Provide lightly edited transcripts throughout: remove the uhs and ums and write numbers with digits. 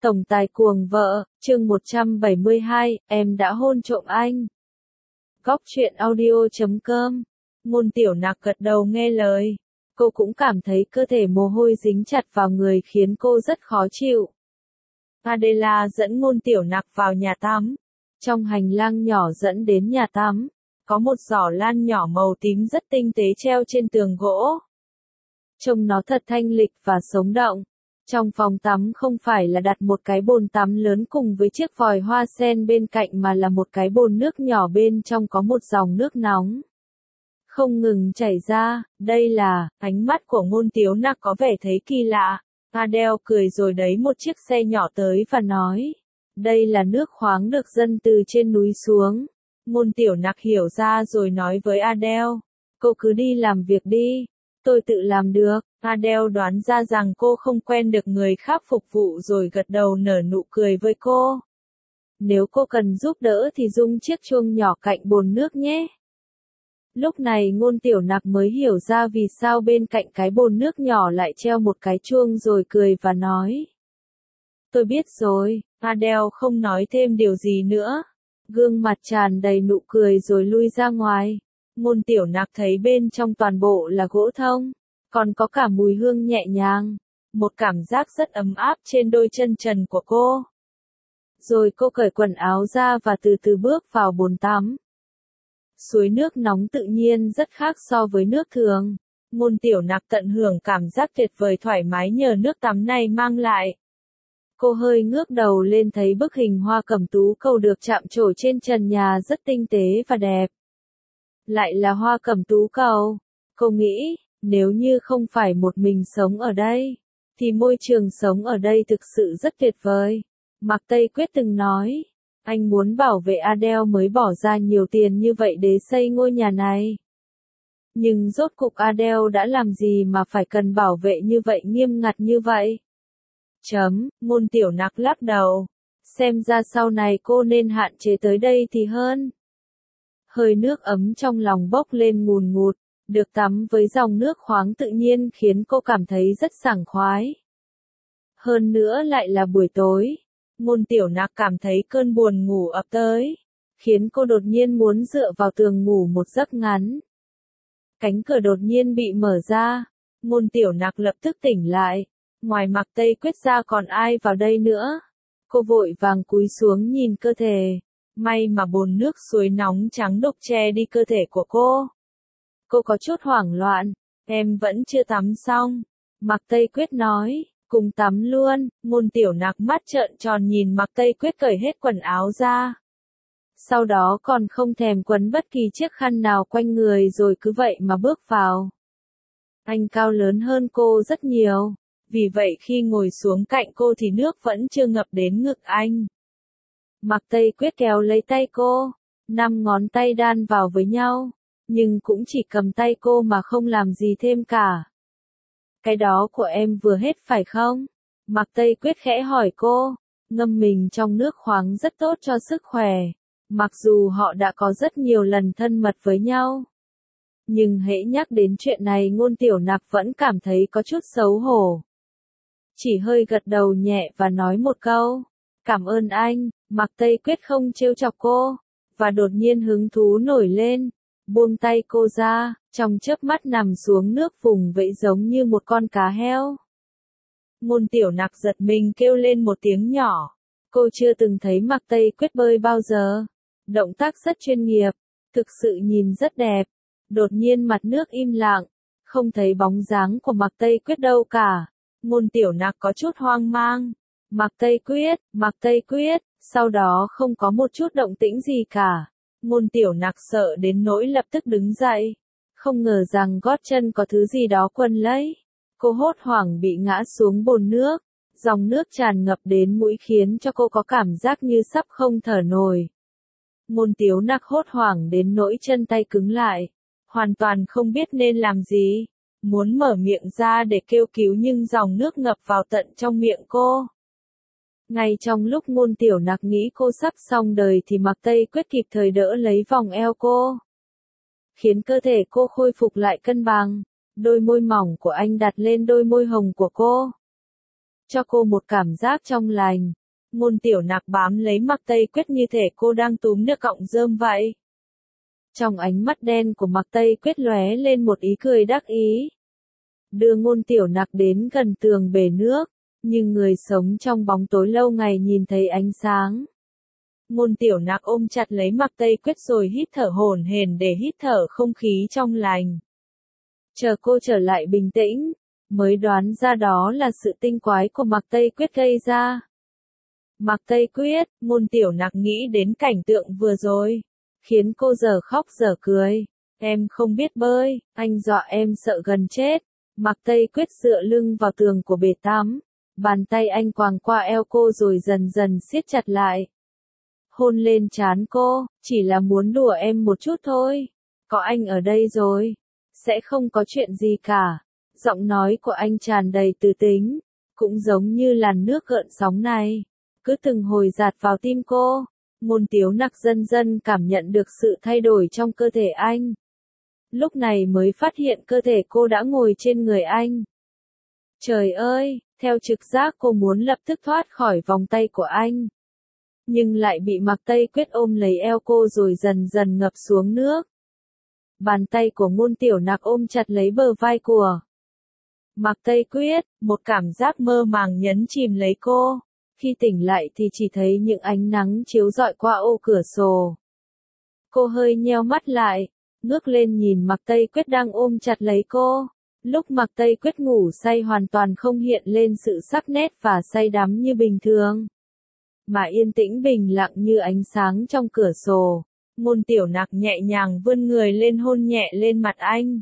Tổng tài cuồng vợ, chương 172, em đã hôn trộm anh. Góc truyện audio.com. Ngôn Tiểu Nặc gật đầu nghe lời. Cô cũng cảm thấy cơ thể mồ hôi dính chặt vào người khiến cô rất khó chịu. Adela dẫn Ngôn Tiểu Nặc vào nhà tắm. Trong hành lang nhỏ dẫn đến nhà tắm, có một giỏ lan nhỏ màu tím rất tinh tế treo trên tường gỗ. Trông nó thật thanh lịch và sống động. Trong phòng tắm không phải là đặt một cái bồn tắm lớn cùng với chiếc vòi hoa sen bên cạnh mà là một cái bồn nước nhỏ bên trong có một dòng nước nóng không ngừng chảy ra. Đây là, ánh mắt của Ngôn Tiếu Nặc có vẻ thấy kỳ lạ. Adele cười rồi đẩy một chiếc xe nhỏ tới và nói, đây là nước khoáng được dâng từ trên núi xuống. Ngôn Tiểu Nặc hiểu ra rồi nói với Adele, cô cứ đi làm việc đi, tôi tự làm được. Adele đoán ra rằng cô không quen được người khác phục vụ rồi gật đầu nở nụ cười với cô. Nếu cô cần giúp đỡ thì rung chiếc chuông nhỏ cạnh bồn nước nhé. Lúc này Ngôn Tiểu Nặc mới hiểu ra vì sao bên cạnh cái bồn nước nhỏ lại treo một cái chuông rồi cười và nói. Tôi biết rồi. Adele không nói thêm điều gì nữa. Gương mặt tràn đầy nụ cười rồi lui ra ngoài. Ngôn Tiểu Nặc thấy bên trong toàn bộ là gỗ thông. Còn có cả mùi hương nhẹ nhàng. Một cảm giác rất ấm áp trên đôi chân trần của cô. Rồi cô cởi quần áo ra và từ từ bước vào bồn tắm. Suối nước nóng tự nhiên rất khác so với nước thường. Ngôn Tiểu Nặc tận hưởng cảm giác tuyệt vời thoải mái nhờ nước tắm này mang lại. Cô hơi ngước đầu lên thấy bức hình hoa cẩm tú cầu được chạm trổ trên trần nhà rất tinh tế và đẹp. Lại là hoa cẩm tú cầu. Cô nghĩ, nếu như không phải một mình sống ở đây, thì môi trường sống ở đây thực sự rất tuyệt vời. Mạc Tây Quyết từng nói, anh muốn bảo vệ Adele mới bỏ ra nhiều tiền như vậy để xây ngôi nhà này. Nhưng rốt cục Adele đã làm gì mà phải cần bảo vệ như vậy nghiêm ngặt như vậy? Ngôn Tiểu Nặc lắc đầu. Xem ra sau này cô nên hạn chế tới đây thì hơn. Hơi nước ấm trong lòng bốc lên ngùn ngụt. Được tắm với dòng nước khoáng tự nhiên khiến cô cảm thấy rất sảng khoái. Hơn nữa lại là buổi tối. Ngôn Tiểu Nặc cảm thấy cơn buồn ngủ ập tới, khiến cô đột nhiên muốn dựa vào tường ngủ một giấc ngắn. Cánh cửa đột nhiên bị mở ra. Ngôn Tiểu Nặc lập tức tỉnh lại. Ngoài Mạc Tây Quyết ra còn ai vào đây nữa? Cô vội vàng cúi xuống nhìn cơ thể. May mà bồn nước suối nóng trắng đục che đi cơ thể của cô. Cô có chút hoảng loạn. Em vẫn chưa tắm xong. Mạc Tây Quyết nói, cùng tắm luôn. Ngôn Tiểu Nặc mắt trợn tròn nhìn Mạc Tây Quyết cởi hết quần áo ra. Sau đó còn không thèm quấn bất kỳ chiếc khăn nào quanh người rồi cứ vậy mà bước vào. Anh cao lớn hơn cô rất nhiều. Vì vậy khi ngồi xuống cạnh cô thì nước vẫn chưa ngập đến ngực anh. Mạc Tây Quyết kéo lấy tay cô. 5 ngón tay đan vào với nhau. Nhưng cũng chỉ cầm tay cô mà không làm gì thêm cả. Cái đó của em vừa hết phải không? Mạc Tây Quyết khẽ hỏi cô. Ngâm mình trong nước khoáng rất tốt cho sức khỏe. Mặc dù họ đã có rất nhiều lần thân mật với nhau. Nhưng hễ nhắc đến chuyện này Ngôn Tiểu Nặc vẫn cảm thấy có chút xấu hổ. Chỉ hơi gật đầu nhẹ và nói một câu. Cảm ơn anh. Mạc Tây Quyết không trêu chọc cô. Và đột nhiên hứng thú nổi lên. Buông tay cô ra, trong chớp mắt nằm xuống nước vùng vẫy giống như một con cá heo. Ngôn Tiểu Nặc giật mình kêu lên một tiếng nhỏ. Cô chưa từng thấy Mạc Tây Quyết bơi bao giờ. Động tác rất chuyên nghiệp, thực sự nhìn rất đẹp. Đột nhiên mặt nước im lặng, không thấy bóng dáng của Mạc Tây Quyết đâu cả. Ngôn Tiểu Nặc có chút hoang mang. Mạc Tây Quyết, sau đó không có một chút động tĩnh gì cả. Ngôn Tiểu Nặc sợ đến nỗi lập tức đứng dậy. Không ngờ rằng gót chân có thứ gì đó quấn lấy. Cô hốt hoảng bị ngã xuống bồn nước. Dòng nước tràn ngập đến mũi khiến cho cô có cảm giác như sắp không thở nổi. Ngôn Tiếu Nặc hốt hoảng đến nỗi chân tay cứng lại. Hoàn toàn không biết nên làm gì. Muốn mở miệng ra để kêu cứu nhưng dòng nước ngập vào tận trong miệng cô. Ngay trong lúc Ngôn Tiểu Nặc nghĩ cô sắp xong đời thì Mạc Tây Quyết kịp thời đỡ lấy vòng eo cô. Khiến cơ thể cô khôi phục lại cân bằng. Đôi môi mỏng của anh đặt lên đôi môi hồng của cô. cho cô một cảm giác trong lành. Ngôn Tiểu Nặc bám lấy Mạc Tây Quyết như thể cô đang túm được cọng rơm vậy. Trong ánh mắt đen của Mạc Tây Quyết lóe lên một ý cười đắc ý. Đưa Ngôn Tiểu Nặc đến gần tường bể nước, nhưng người sống trong bóng tối lâu ngày nhìn thấy ánh sáng. Ngôn Tiểu Nặc ôm chặt lấy Mạc Tây Quyết rồi hít thở hổn hển để hít thở không khí trong lành. Chờ cô trở lại bình tĩnh, mới đoán ra đó là sự tinh quái của Mạc Tây Quyết gây ra. Mạc Tây Quyết, Ngôn Tiểu Nặc nghĩ đến cảnh tượng vừa rồi, khiến cô giờ khóc giờ cười. Em không biết bơi, anh dọa em sợ gần chết. Mạc Tây Quyết dựa lưng vào tường của bể tắm, bàn tay anh quàng qua eo cô rồi dần dần siết chặt lại. Hôn lên trán cô, chỉ là muốn đùa em một chút thôi. Có anh ở đây rồi, sẽ không có chuyện gì cả. Giọng nói của anh tràn đầy từ tính, cũng giống như làn nước gợn sóng này, cứ từng hồi dạt vào tim cô. Ngôn Tiếu Nặc dần dần cảm nhận được sự thay đổi trong cơ thể anh. Lúc này mới phát hiện cơ thể cô đã ngồi trên người anh. Trời ơi, theo trực giác cô muốn lập tức thoát khỏi vòng tay của anh. Nhưng lại bị Mạc Tây Quyết ôm lấy eo cô rồi dần dần ngập xuống nước. Bàn tay của Ngôn Tiểu Nặc ôm chặt lấy bờ vai của Mạc Tây Quyết, một cảm giác mơ màng nhấn chìm lấy cô. Khi tỉnh lại thì chỉ thấy những ánh nắng chiếu rọi qua ô cửa sổ. Cô hơi nheo mắt lại, ngước lên nhìn Mạc Tây Quyết đang ôm chặt lấy cô. Lúc Mạc Tây Quyết ngủ say hoàn toàn không hiện lên sự sắc nét và say đắm như bình thường, mà yên tĩnh bình lặng như ánh sáng trong cửa sổ. Ngôn Tiểu Nặc nhẹ nhàng vươn người lên hôn nhẹ lên mặt anh.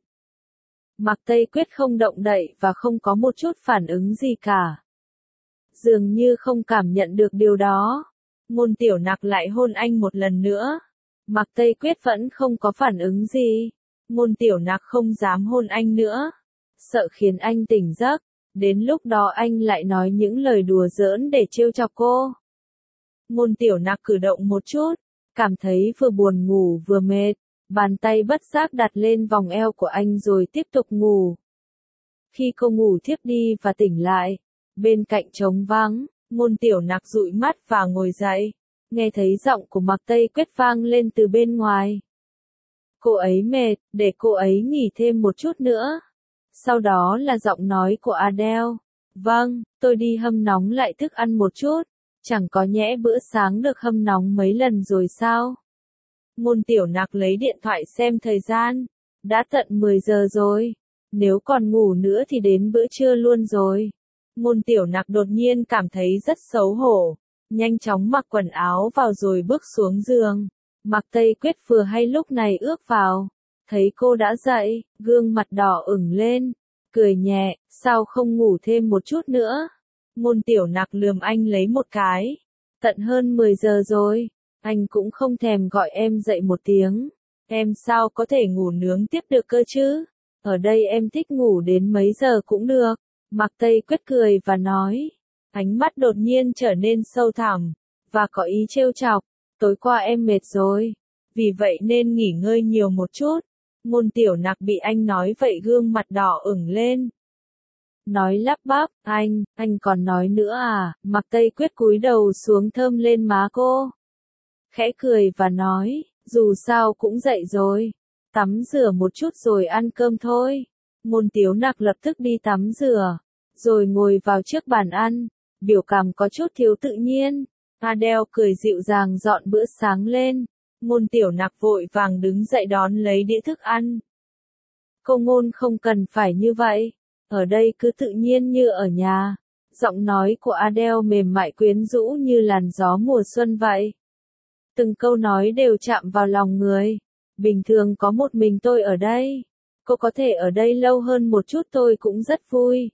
Mạc Tây Quyết không động đậy và không có một chút phản ứng gì cả. Dường như không cảm nhận được điều đó. Ngôn Tiểu Nặc lại hôn anh một lần nữa. Mạc Tây Quyết vẫn không có phản ứng gì. Ngôn Tiểu Nặc không dám hôn anh nữa, sợ khiến anh tỉnh giấc. Đến lúc đó anh lại nói những lời đùa giỡn để trêu chọc cô. Ngôn Tiểu Nặc cử động một chút, cảm thấy vừa buồn ngủ vừa mệt. Bàn tay bất giác đặt lên vòng eo của anh rồi tiếp tục ngủ. Khi cô ngủ thiếp đi và tỉnh lại, bên cạnh trống vắng, Ngôn Tiểu Nặc dụi mắt và ngồi dậy. Nghe thấy giọng của Mạc Tây Quyết vang lên từ bên ngoài. Cô ấy mệt, để cô ấy nghỉ thêm một chút nữa. Sau đó là giọng nói của Adele. Vâng, tôi đi hâm nóng lại thức ăn một chút. Chẳng có nhẽ bữa sáng được hâm nóng mấy lần rồi sao? Ngôn Tiểu Nặc lấy điện thoại xem thời gian. Đã tận 10 giờ rồi. Nếu còn ngủ nữa thì đến bữa trưa luôn rồi. Ngôn Tiểu Nặc đột nhiên cảm thấy rất xấu hổ. Nhanh chóng mặc quần áo vào rồi bước xuống giường. Mạc Tây Quyết vừa hay lúc này ước vào. Thấy cô đã dậy, gương mặt đỏ ửng lên. Cười nhẹ, sao không ngủ thêm một chút nữa? Ngôn Tiểu Nặc lườm anh lấy một cái. Tận hơn 10 giờ rồi. Anh cũng không thèm gọi em dậy một tiếng. Em sao có thể ngủ nướng tiếp được cơ chứ? Ở đây em thích ngủ đến mấy giờ cũng được. Mạc Tây Quyết cười và nói. Ánh mắt đột nhiên trở nên sâu thẳm, và có ý trêu chọc. Tối qua em mệt rồi, vì vậy nên nghỉ ngơi nhiều một chút. Ngôn Tiểu Nặc bị anh nói vậy gương mặt đỏ ửng lên. Nói lắp bắp, anh còn nói nữa à? Mạc Tây Quyết cúi đầu xuống thơm lên má cô. Khẽ cười và nói, dù sao cũng dậy rồi. Tắm rửa một chút rồi ăn cơm thôi. Ngôn Tiếu Nặc lập tức đi tắm rửa, rồi ngồi vào trước bàn ăn. Biểu cảm có chút thiếu tự nhiên. Adele cười dịu dàng dọn bữa sáng lên. Ngôn Tiểu Nặc vội vàng đứng dậy đón lấy đĩa thức ăn. Cô Ngôn không cần phải như vậy. Ở đây cứ tự nhiên như ở nhà. Giọng nói của Adele mềm mại quyến rũ như làn gió mùa xuân vậy. Từng câu nói đều chạm vào lòng người. Bình thường có một mình tôi ở đây. Cô có thể ở đây lâu hơn một chút tôi cũng rất vui.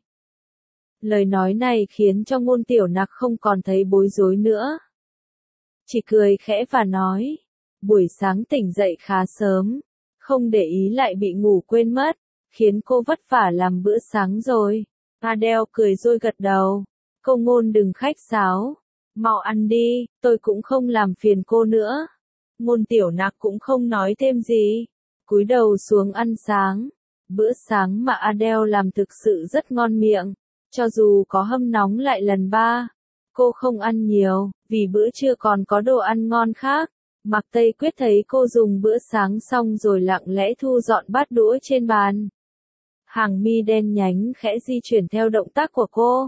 Lời nói này khiến cho Ngôn Tiểu Nặc không còn thấy bối rối nữa. Chỉ cười khẽ và nói. Buổi sáng tỉnh dậy khá sớm. Không để ý lại bị ngủ quên mất. Khiến cô vất vả làm bữa sáng rồi. Adele cười rồi gật đầu. Cô Ngôn đừng khách sáo. Mau ăn đi, tôi cũng không làm phiền cô nữa. Ngôn Tiểu Nặc cũng không nói thêm gì. Cúi đầu xuống ăn sáng. Bữa sáng mà Adele làm thực sự rất ngon miệng. cho dù có hâm nóng lại lần ba. Cô không ăn nhiều, vì bữa trưa còn có đồ ăn ngon khác. Mạc Tây Quyết thấy cô dùng bữa sáng xong rồi lặng lẽ thu dọn bát đũa trên bàn. Hàng mi đen nhánh khẽ di chuyển theo động tác của cô.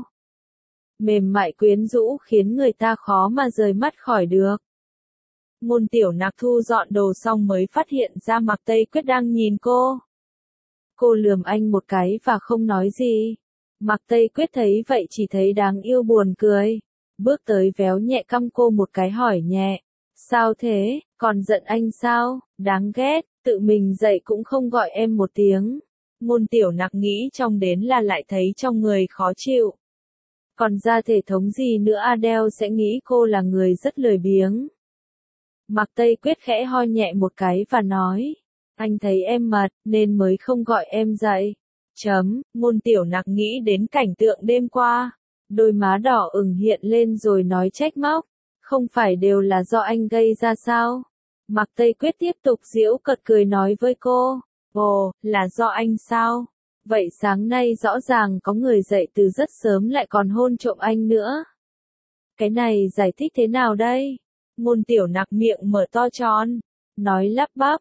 Mềm mại quyến rũ khiến người ta khó mà rời mắt khỏi được. Ngôn Tiểu Nặc thu dọn đồ xong mới phát hiện ra Mạc Tây Quyết đang nhìn cô. Cô lườm anh một cái và không nói gì. Mạc Tây Quyết thấy vậy chỉ thấy đáng yêu buồn cười. Bước tới véo nhẹ cằm cô một cái hỏi nhẹ. Sao thế, còn giận anh sao, đáng ghét, tự mình dậy cũng không gọi em một tiếng. Ngôn Tiểu Nặc nghĩ trong đến là lại thấy trong người khó chịu. Còn ra thể thống gì nữa Adele sẽ nghĩ cô là người rất lười biếng. Mạc Tây Quyết khẽ ho nhẹ một cái và nói. Anh thấy em mệt, nên mới không gọi em dậy. Ngôn Tiểu Nặc nghĩ đến cảnh tượng đêm qua. Đôi má đỏ ửng hiện lên rồi nói trách móc. Không phải đều là do anh gây ra sao? Mạc Tây Quyết tiếp tục giễu cợt cười nói với cô. Ồ, là do anh sao? Vậy sáng nay rõ ràng có người dậy từ rất sớm lại còn hôn trộm anh nữa. Cái này giải thích thế nào đây? Ngôn Tiểu Nặc miệng mở to tròn. Nói lắp bắp,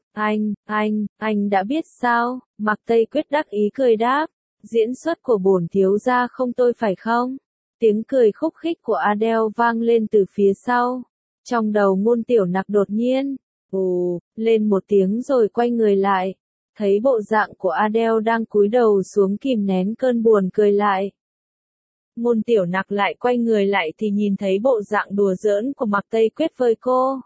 anh đã biết sao? Mạc Tây Quyết đắc ý cười đáp. Diễn xuất của bổn thiếu gia không tôi phải không? Tiếng cười khúc khích của Adele vang lên từ phía sau. Trong đầu Ngôn Tiểu Nặc đột nhiên, lên một tiếng rồi quay người lại. Thấy bộ dạng của Adele đang cúi đầu xuống kìm nén cơn buồn cười lại. Ngôn Tiểu Nặc lại quay người lại thì nhìn thấy bộ dạng đùa giỡn của Mạc Tây Quyết với cô.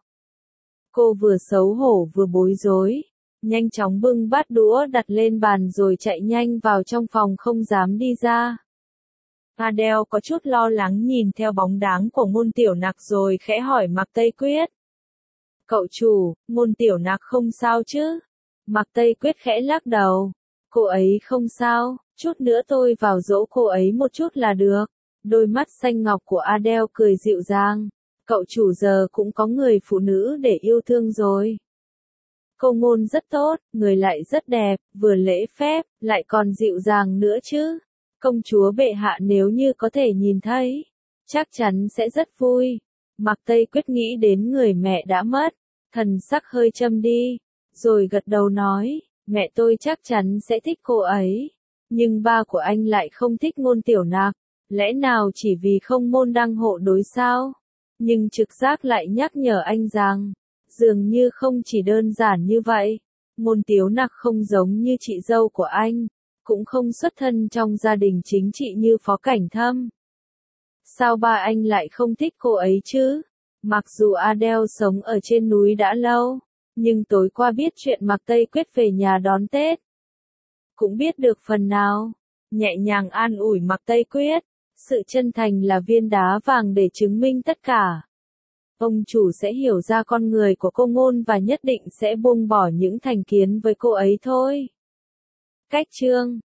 Cô vừa xấu hổ vừa bối rối. Nhanh chóng bưng bát đũa đặt lên bàn rồi chạy nhanh vào trong phòng không dám đi ra. Adele có chút lo lắng nhìn theo bóng dáng của Ngôn Tiểu Nặc rồi khẽ hỏi Mạc Tây Quyết. Cậu chủ, Ngôn Tiểu Nặc không sao chứ? Mạc Tây Quyết khẽ lắc đầu. Cô ấy không sao, chút nữa tôi vào dỗ cô ấy một chút là được. Đôi mắt xanh ngọc của Adele cười dịu dàng. Cậu chủ giờ cũng có người phụ nữ để yêu thương rồi. Cô Ngôn rất tốt, người lại rất đẹp, vừa lễ phép, lại còn dịu dàng nữa chứ. Công chúa bệ hạ nếu như có thể nhìn thấy, chắc chắn sẽ rất vui. Mạc Tây Quyết nghĩ đến người mẹ đã mất, thần sắc hơi châm đi, rồi gật đầu nói, mẹ tôi chắc chắn sẽ thích cô ấy. Nhưng ba của anh lại không thích Ngôn Tiểu Nặc, lẽ nào chỉ vì không môn đăng hộ đối sao? Nhưng trực giác lại nhắc nhở anh rằng, dường như không chỉ đơn giản như vậy. Ngôn Tiểu Nặc không giống như chị dâu của anh, cũng không xuất thân trong gia đình chính trị như Phó Cảnh Thâm. Sao ba anh lại không thích cô ấy chứ? Mặc dù Adele sống ở trên núi đã lâu, nhưng tối qua biết chuyện Mạc Tây Quyết về nhà đón Tết. Cũng biết được phần nào, nhẹ nhàng an ủi Mạc Tây Quyết, sự chân thành là viên đá vàng để chứng minh tất cả. Ông chủ sẽ hiểu ra con người của cô Ngôn và nhất định sẽ buông bỏ những thành kiến với cô ấy thôi. Cách chương